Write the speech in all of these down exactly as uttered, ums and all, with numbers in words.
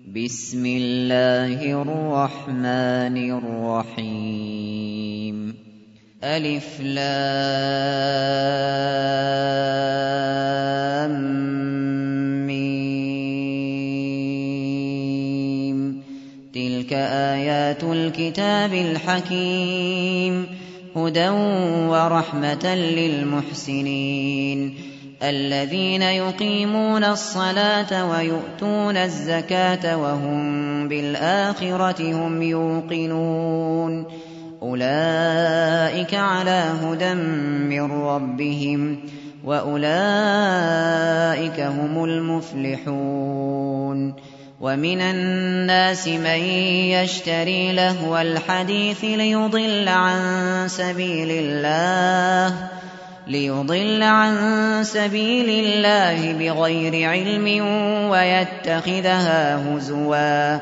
بسم الله الرحمن الرحيم ألف لام ميم تلك آيات الكتاب الحكيم هدى ورحمة للمحسنين الذين يقيمون الصلاة ويؤتون الزكاة وهم بالآخرة هم يوقنون أولئك على هدى من ربهم وأولئك هم المفلحون ومن الناس من يشتري لهو الحديث ليضل عن سبيل الله ليضل عن سبيل الله بغير علم ويتخذها هزوا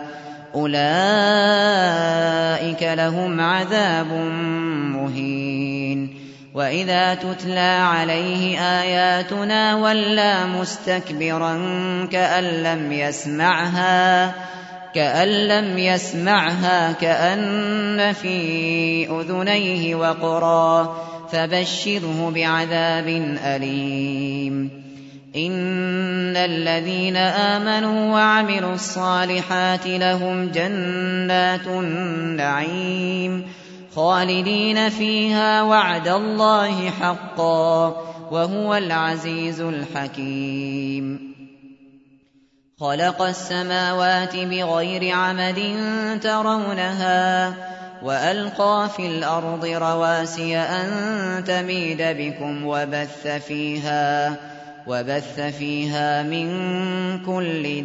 أولئك لهم عذاب مهين وإذا تتلى عليه آياتنا ولى مستكبرا كأن لم يسمعها كأن لم يسمعها كأن في أذنيه وقرا فبشره بعذاب أليم إن الذين آمنوا وعملوا الصالحات لهم جنات النعيم خالدين فيها وعد الله حقا وهو العزيز الحكيم خلق السماوات بغير عمد ترونها وألقى في الأرض رواسي أن تميد بكم وبث فيها وبث فيها من كل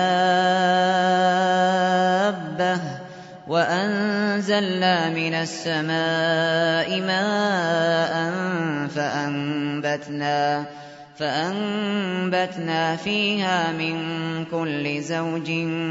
دابة وأنزلنا من السماء ماء فأنبتنا فأنبتنا فيها من كل زوج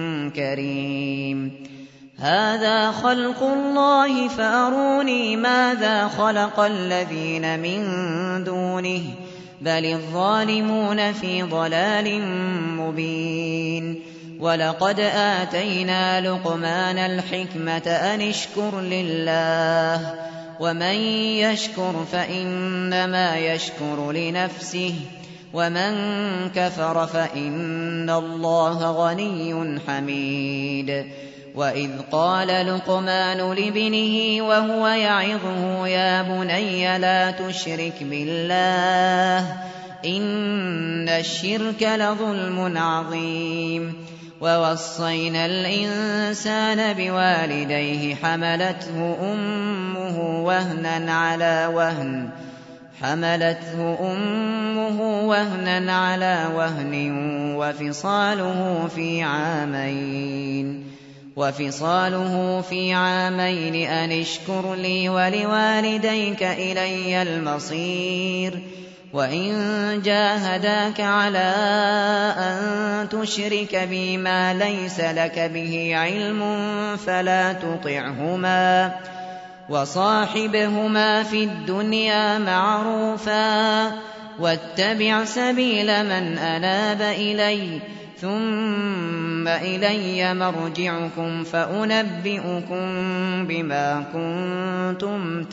كريم هذا خلق الله فأروني ماذا خلق الذين من دونه بل الظالمون في ضلال مبين ولقد آتينا لقمان الحكمة أن اشكر لله ومن يشكر فإنما يشكر لنفسه ومن كفر فإن الله غني حميد وإذ قال لقمان لابنه وهو يعظه يا بني لا تشرك بالله إن الشرك لظلم عظيم ووصينا الإنسان بوالديه حملته أمه وهنا على وهن حملته أمه وهنا على وهن وفصاله في عامين وفصاله في عامين أن اشكر لي ولوالديك إلي المصير وإن جاهداك على أن تشرك بي ما ليس لك به علم فلا تطعهما وصاحبهما في الدنيا معروفا واتبع سبيل من أناب إلي ثم إلي مرجعكم فأنبئكم بما كنتم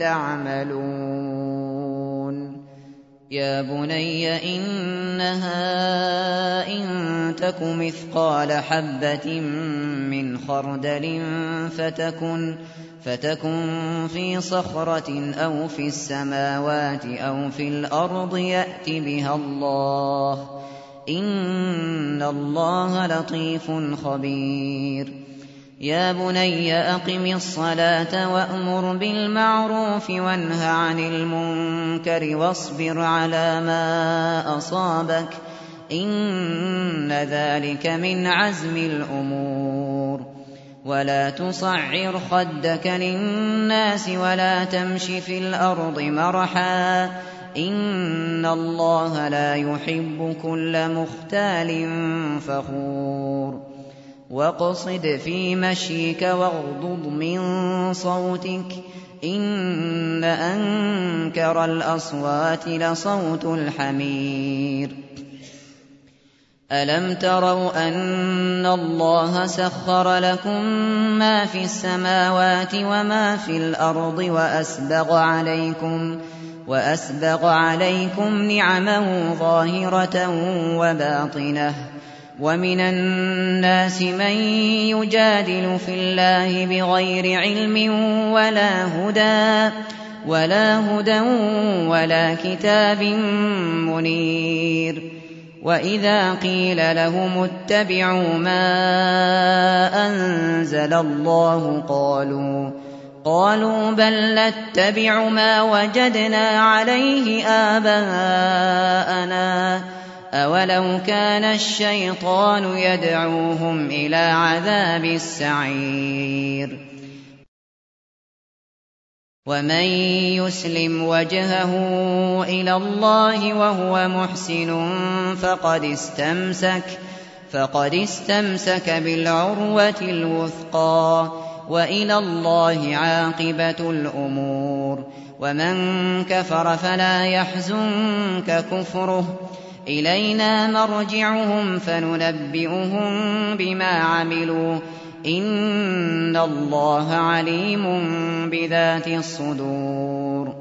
تعملون يا بني إنها إن تك مثقال حبة من خردل فتكن فتكن في صخرة أو في السماوات أو في الأرض يأت بها الله إن الله لطيف خبير يا بني أقم الصلاة وأمر بالمعروف وانه عن المنكر واصبر على ما أصابك إن ذلك من عزم الأمور ولا تصعر خدك للناس ولا تمش في الأرض مرحا إن الله لا يحب كل مختال فخور واقصد في مشيك واغضض من صوتك إن أنكر الأصوات لصوت الحمير ألم تروا أن الله سخر لكم ما في السماوات وما في الأرض وأسبغ عليكم وأسبغ عليكم نعمه ظاهرة وباطنة ومن الناس من يجادل في الله بغير علم ولا هدى ولا هدى ولا كتاب منير وإذا قيل لهم اتبعوا ما أنزل الله قالوا قالوا بل نتبع ما وجدنا عليه آباءنا أولو كان الشيطان يدعوهم إلى عذاب السعير ومن يسلم وجهه إلى الله وهو محسن فقد استمسك فقد استمسك بالعروة الوثقى وإلى الله عاقبة الأمور ومن كفر فلا يحزنك كفره إلينا مرجعهم فننبئهم بما عملوا إن الله عليم بذات الصدور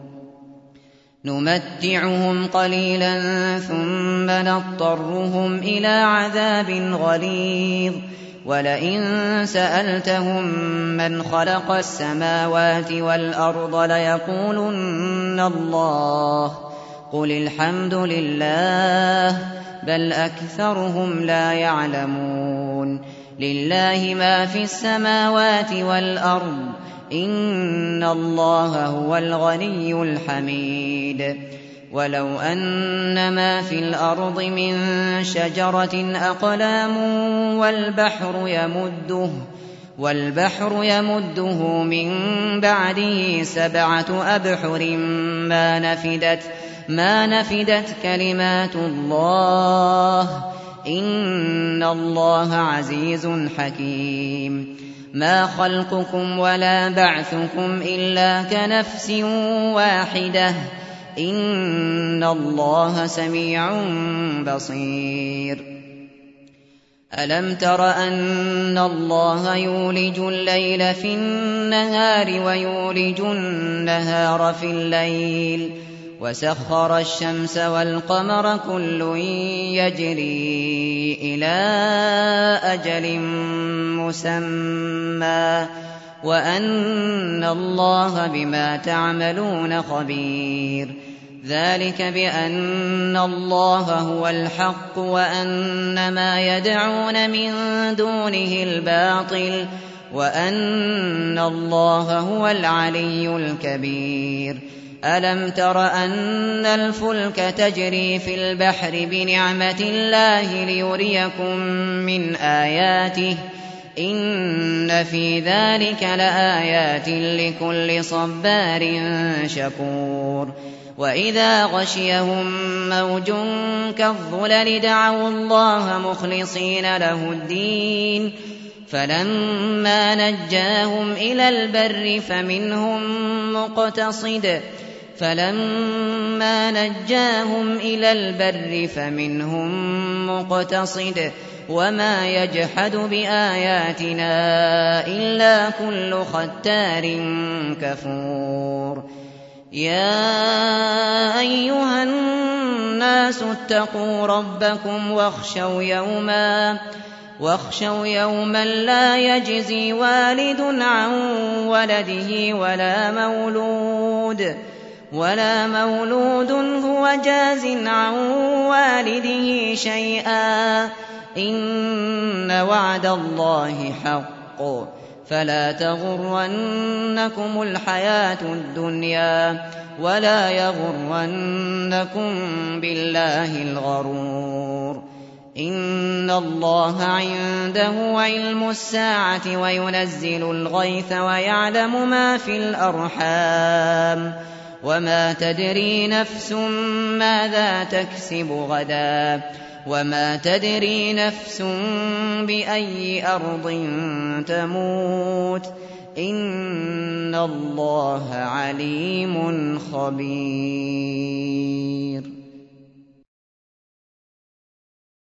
نمتعهم قليلا ثم نضطرهم إلى عذاب غليظ ولئن سألتهم من خلق السماوات والأرض ليقولن الله قل الحمد لله بل أكثرهم لا يعلمون لله ما في السماوات والأرض إن الله هو الغني الحميد ولو أن ما في الأرض من شجرة أقلام والبحر يمده والبحر يمده من بعده سبعة أبحر ما نفدت ما نفدت كلمات الله إن الله عزيز حكيم ما خلقكم ولا بعثكم إلا كنفس واحدة إن الله سميع بصير ألم تر أن الله يولج الليل في النهار ويولج النهار في الليل وسخر الشمس والقمر كل يجري إلى أجل مسمى وأن الله بما تعملون خبير ذلك بأن الله هو الحق وأن ما يدعون من دونه الباطل وأن الله هو العلي الكبير ألم تر أن الفلك تجري في البحر بنعمة الله ليريكم من آياته إن في ذلك لآيات لكل صبار شكور وإذا غشيهم موج كالظلل دعوا الله مخلصين له الدين فلما نجاهم إلى البر فمنهم مقتصد فلما نجاهم إلى البر فمنهم مقتصد وما يجحد بآياتنا إلا كل ختار كفور يا أيها الناس اتقوا ربكم واخشوا يوما واخشوا يوما لا يجزي والد عن ولده ولا مولود ولا مولود هو جاز عن والده شيئا إن وعد الله حق فلا تغرنكم الحياة الدنيا ولا يغرنكم بالله الغرور إن الله عنده علم الساعة وينزل الغيث ويعلم ما في الأرحام وما تدري نفس ماذا تكسب غدا وما تدري نفس بأي أرض تموت إن الله عليم خبير